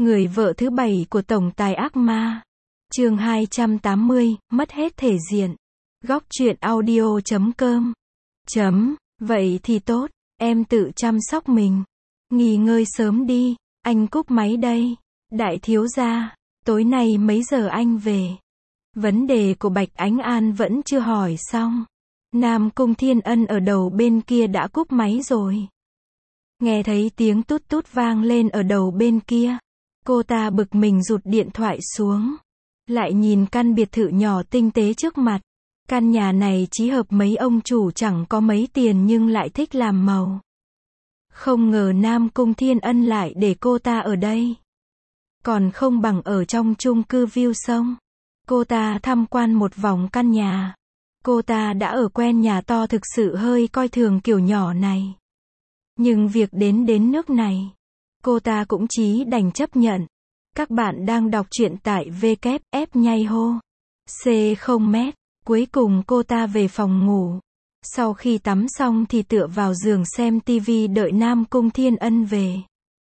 Người vợ thứ 7 của tổng tài ác ma. Chương 280, mất hết thể diện. Góc truyện audio.com. Vậy thì tốt, em tự chăm sóc mình. Nghỉ ngơi sớm đi, anh cúp máy đây. Đại thiếu gia, tối nay mấy giờ anh về? Vấn đề của Bạch Ánh An vẫn chưa hỏi xong. Nam Cung Thiên Ân ở đầu bên kia đã cúp máy rồi. Nghe thấy tiếng tút tút vang lên ở đầu bên kia. Cô ta bực mình rụt điện thoại xuống. Lại nhìn căn biệt thự nhỏ tinh tế trước mặt. Căn nhà này chí hợp mấy ông chủ chẳng có mấy tiền nhưng lại thích làm màu. Không ngờ Nam Cung Thiên Ân lại để cô ta ở đây. Còn không bằng ở trong chung cư view sông. Cô ta tham quan một vòng căn nhà. Cô ta đã ở quen nhà to, thực sự hơi coi thường kiểu nhỏ này. Nhưng việc đến nước này, cô ta cũng chỉ đành chấp nhận. Các bạn đang đọc truyện tại WF nhây hô. C0m. Cuối cùng cô ta về phòng ngủ. Sau khi tắm xong thì tựa vào giường xem tivi đợi Nam Cung Thiên Ân về.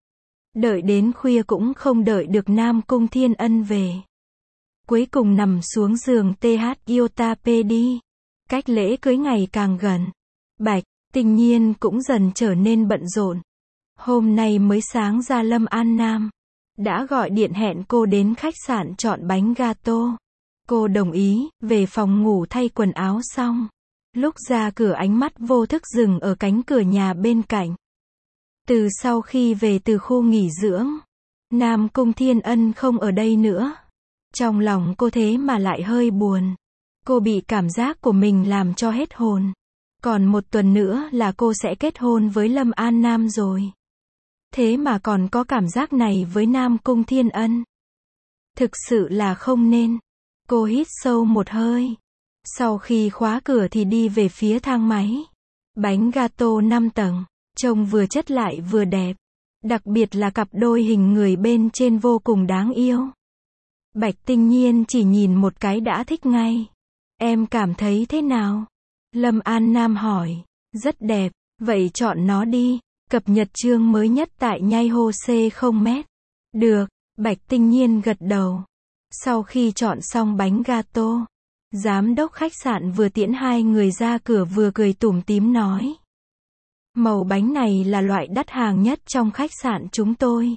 Đợi đến khuya cũng không đợi được Nam Cung Thiên Ân về. Cuối cùng nằm xuống giường TH Iota PD. Cách lễ cưới ngày càng gần. Bạch Tinh Nhiên cũng dần trở nên bận rộn. Hôm nay mới sáng ra Lâm An Nam đã gọi điện hẹn cô đến khách sạn chọn bánh gato. Cô đồng ý, về phòng ngủ thay quần áo xong. Lúc ra cửa ánh mắt vô thức dừng ở cánh cửa nhà bên cạnh. Từ sau khi về từ khu nghỉ dưỡng, Nam Cung Thiên Ân không ở đây nữa. Trong lòng cô thế mà lại hơi buồn. Cô bị cảm giác của mình làm cho hết hồn. Còn một tuần nữa là cô sẽ kết hôn với Lâm An Nam rồi. Thế mà còn có cảm giác này với Nam Cung Thiên Ân. Thực sự là không nên. Cô hít sâu một hơi. Sau khi khóa cửa thì đi về phía thang máy. Bánh gato 5 tầng, trông vừa chất lại vừa đẹp. Đặc biệt là cặp đôi hình người bên trên vô cùng đáng yêu. Bạch Tinh Nhiên chỉ nhìn một cái đã thích ngay. Em cảm thấy thế nào? Lâm An Nam hỏi. Rất đẹp, vậy chọn nó đi. Cập nhật chương mới nhất tại nhây hô C0m. Được, Bạch Tinh Nhiên gật đầu. Sau khi chọn xong bánh gato, giám đốc khách sạn vừa tiễn hai người ra cửa vừa cười tủm tím nói. Màu bánh này là loại đắt hàng nhất trong khách sạn chúng tôi.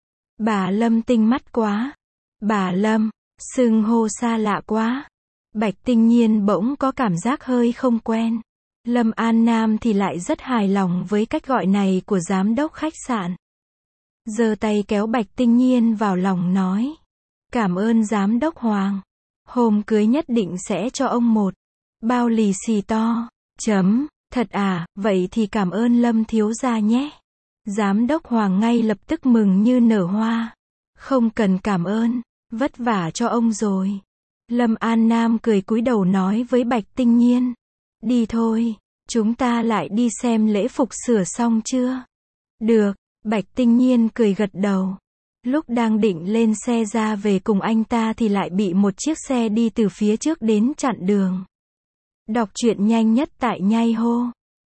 Bà Lâm tinh mắt quá. Bà Lâm, xưng hô xa lạ quá. Bạch Tinh Nhiên bỗng có cảm giác hơi không quen. Lâm An Nam thì lại rất hài lòng với cách gọi này của giám đốc khách sạn. Giơ tay kéo Bạch Tinh Nhiên vào lòng nói. Cảm ơn giám đốc Hoàng. Hôm cưới nhất định sẽ cho ông một bao lì xì to. Thật à, vậy thì cảm ơn Lâm thiếu gia nhé. Giám đốc Hoàng ngay lập tức mừng như nở hoa. Không cần cảm ơn, vất vả cho ông rồi. Lâm An Nam cười cúi đầu nói với Bạch Tinh Nhiên. Đi thôi, chúng ta lại đi xem lễ phục sửa xong chưa? Được, Bạch Tinh Nhiên cười gật đầu. Lúc đang định lên xe ra về cùng anh ta thì lại bị một chiếc xe đi từ phía trước đến chặn đường. Đọc truyện nhanh nhất tại nhây hô.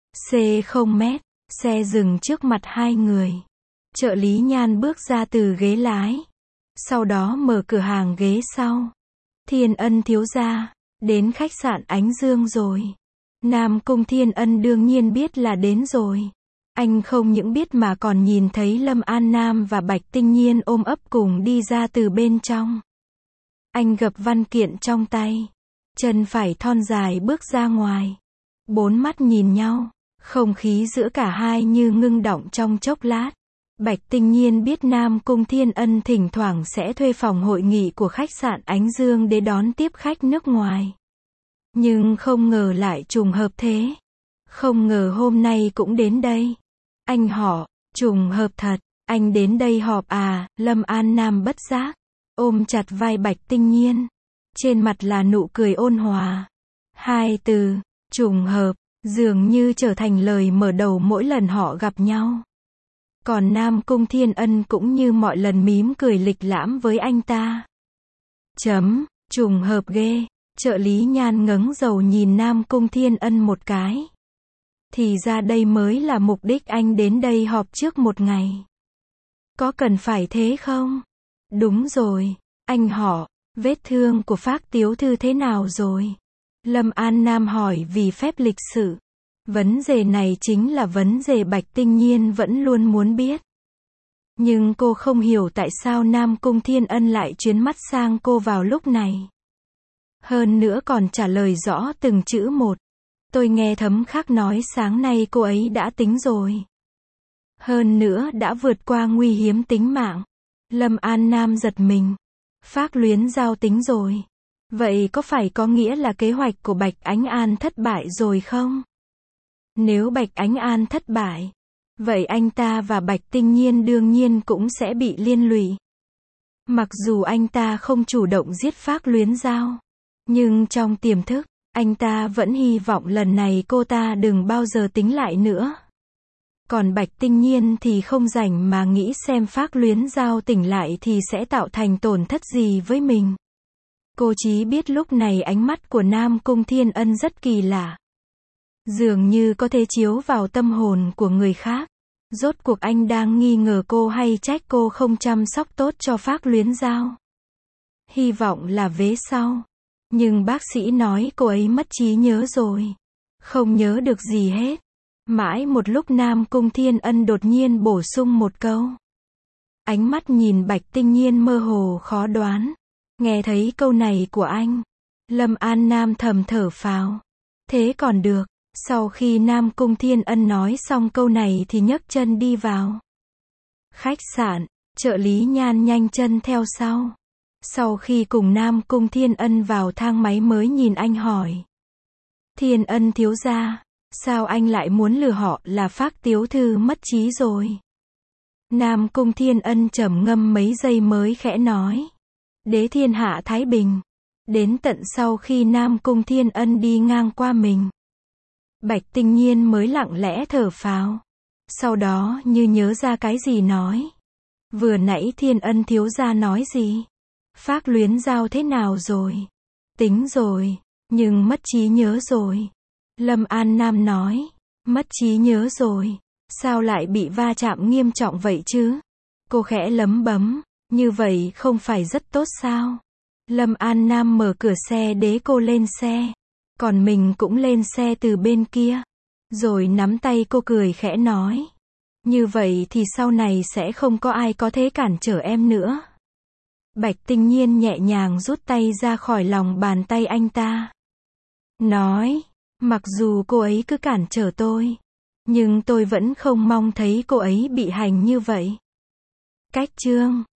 C0m. Xe dừng trước mặt hai người. Trợ lý Nhan bước ra từ ghế lái. Sau đó mở cửa hàng ghế sau. Thiên Ân thiếu gia, đến khách sạn Ánh Dương rồi. Nam Cung Thiên Ân đương nhiên biết là đến rồi. Anh không những biết mà còn nhìn thấy Lâm An Nam và Bạch Tinh Nhiên ôm ấp cùng đi ra từ bên trong. Anh gập văn kiện trong tay. Chân phải thon dài bước ra ngoài. Bốn mắt nhìn nhau. Không khí giữa cả hai như ngưng đọng trong chốc lát. Bạch Tinh Nhiên biết Nam Cung Thiên Ân thỉnh thoảng sẽ thuê phòng hội nghị của khách sạn Ánh Dương để đón tiếp khách nước ngoài. Nhưng không ngờ lại trùng hợp thế. Không ngờ hôm nay cũng đến đây. Anh họ, trùng hợp thật, anh đến đây họp à? Lâm An Nam bất giác ôm chặt vai Bạch Tinh Nhiên. Trên mặt là nụ cười ôn hòa. Hai từ, trùng hợp, dường như trở thành lời mở đầu mỗi lần họ gặp nhau. Còn Nam Cung Thiên Ân cũng như mọi lần mím cười lịch lãm với anh ta. Trùng hợp ghê. Trợ lý Nhan ngẩng đầu nhìn Nam Cung Thiên Ân một cái. Thì ra đây mới là mục đích anh đến đây họp trước một ngày. Có cần phải thế không? Đúng rồi, anh họ, vết thương của Phác tiểu thư thế nào rồi? Lâm An Nam hỏi vì phép lịch sự. Vấn đề này chính là vấn đề Bạch Tinh Nhiên vẫn luôn muốn biết. Nhưng cô không hiểu tại sao Nam Cung Thiên Ân lại chuyến mắt sang cô vào lúc này. Hơn nữa còn trả lời rõ từng chữ một. Tôi nghe Thấm Khắc nói sáng nay cô ấy đã tính rồi. Hơn nữa đã vượt qua nguy hiểm tính mạng. Lâm An Nam giật mình. Phác Luyến Giao tính rồi. Vậy có phải có nghĩa là kế hoạch của Bạch Ánh An thất bại rồi không? Nếu Bạch Ánh An thất bại, vậy anh ta và Bạch Tinh Nhiên đương nhiên cũng sẽ bị liên lụy. Mặc dù anh ta không chủ động giết Phác Luyến Giao, nhưng trong tiềm thức, anh ta vẫn hy vọng lần này cô ta đừng bao giờ tính lại nữa. Còn Bạch Tinh Nhiên thì không rảnh mà nghĩ xem Phác Luyến Giao tỉnh lại thì sẽ tạo thành tổn thất gì với mình. Cô chỉ biết lúc này ánh mắt của Nam Cung Thiên Ân rất kỳ lạ. Dường như có thể chiếu vào tâm hồn của người khác. Rốt cuộc anh đang nghi ngờ cô hay trách cô không chăm sóc tốt cho Phác Luyến Giao. Hy vọng là vế sau. Nhưng bác sĩ nói cô ấy mất trí nhớ rồi. Không nhớ được gì hết. Mãi một lúc Nam Cung Thiên Ân đột nhiên bổ sung một câu. Ánh mắt nhìn Bạch Tinh Nhiên mơ hồ khó đoán. Nghe thấy câu này của anh, Lâm An Nam thầm thở phào. Thế còn được. Sau khi Nam Cung Thiên Ân nói xong câu này thì nhấc chân đi vào khách sạn, trợ lý Nhan nhanh chân theo sau. Sau khi cùng Nam Cung Thiên Ân vào thang máy mới nhìn anh hỏi. Thiên Ân thiếu gia, sao anh lại muốn lừa họ là Phác tiểu thư mất trí rồi? Nam Cung Thiên Ân trầm ngâm mấy giây mới khẽ nói. Đế thiên hạ Thái Bình. Đến tận sau khi Nam Cung Thiên Ân đi ngang qua mình, Bạch Tinh Nhiên mới lặng lẽ thở phào. Sau đó như nhớ ra cái gì nói. Vừa nãy Thiên Ân thiếu gia nói gì? Phác Luyến Giao thế nào rồi? Tính rồi, nhưng mất trí nhớ rồi. Lâm An Nam nói. Mất trí nhớ rồi. Sao lại bị va chạm nghiêm trọng vậy chứ? Cô khẽ lấm bấm. Như vậy không phải rất tốt sao? Lâm An Nam mở cửa xe để cô lên xe. Còn mình cũng lên xe từ bên kia. Rồi nắm tay cô cười khẽ nói. Như vậy thì sau này sẽ không có ai có thể cản trở em nữa. Bạch Tinh Nhiên nhẹ nhàng rút tay ra khỏi lòng bàn tay anh ta. Nói, mặc dù cô ấy cứ cản trở tôi, nhưng tôi vẫn không mong thấy cô ấy bị hành như vậy. Cách chương